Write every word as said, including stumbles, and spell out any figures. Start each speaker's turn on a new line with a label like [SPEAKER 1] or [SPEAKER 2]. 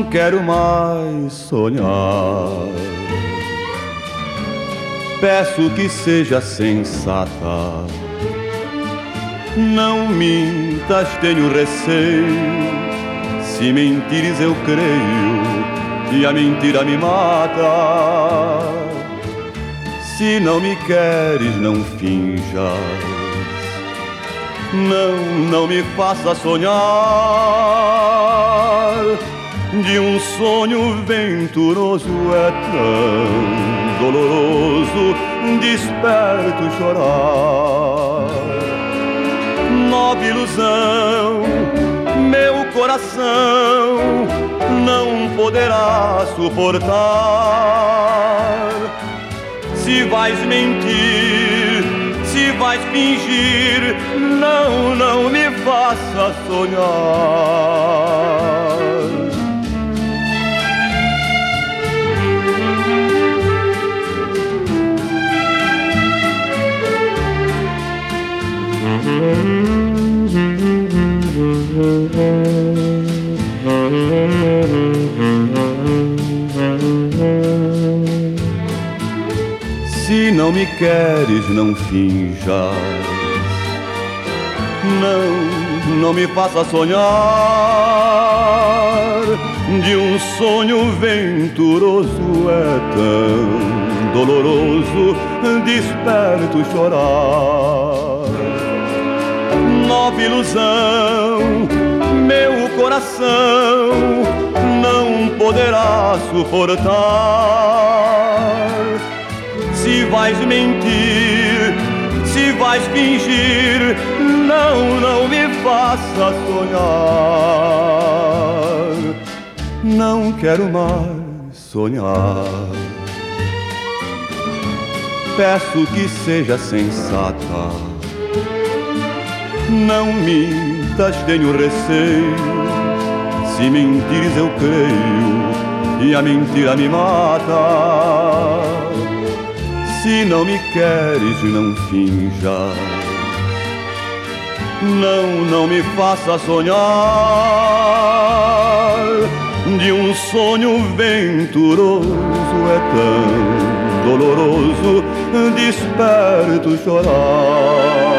[SPEAKER 1] quero mais sonhar. Peço que seja sensata. Não mintas, tenho receio. Se mentires eu creio, e a mentira me mata. Se não me queres, não finjas. Não, não me faça sonhar. De um sonho venturoso é tão doloroso, desperto chorar. Nova ilusão, meu coração não poderá suportar. Se vais mentir, se vais fingir, não, não me faça sonhar. Se não me queres, não finjas. Não, não me faça sonhar. De um sonho venturoso é tão doloroso, desperto chorar. Nova ilusão, meu coração não poderá suportar. Se vais mentir, se vais fingir, não, não me faça sonhar. Não quero mais sonhar. Peço que seja sensata. Não mintas, tenho receio. Se mentires eu creio, e a mentira me mata. Se não me queres, não finjas. Não, não me faça sonhar. De um sonho venturoso é tão doloroso, desperto chorar.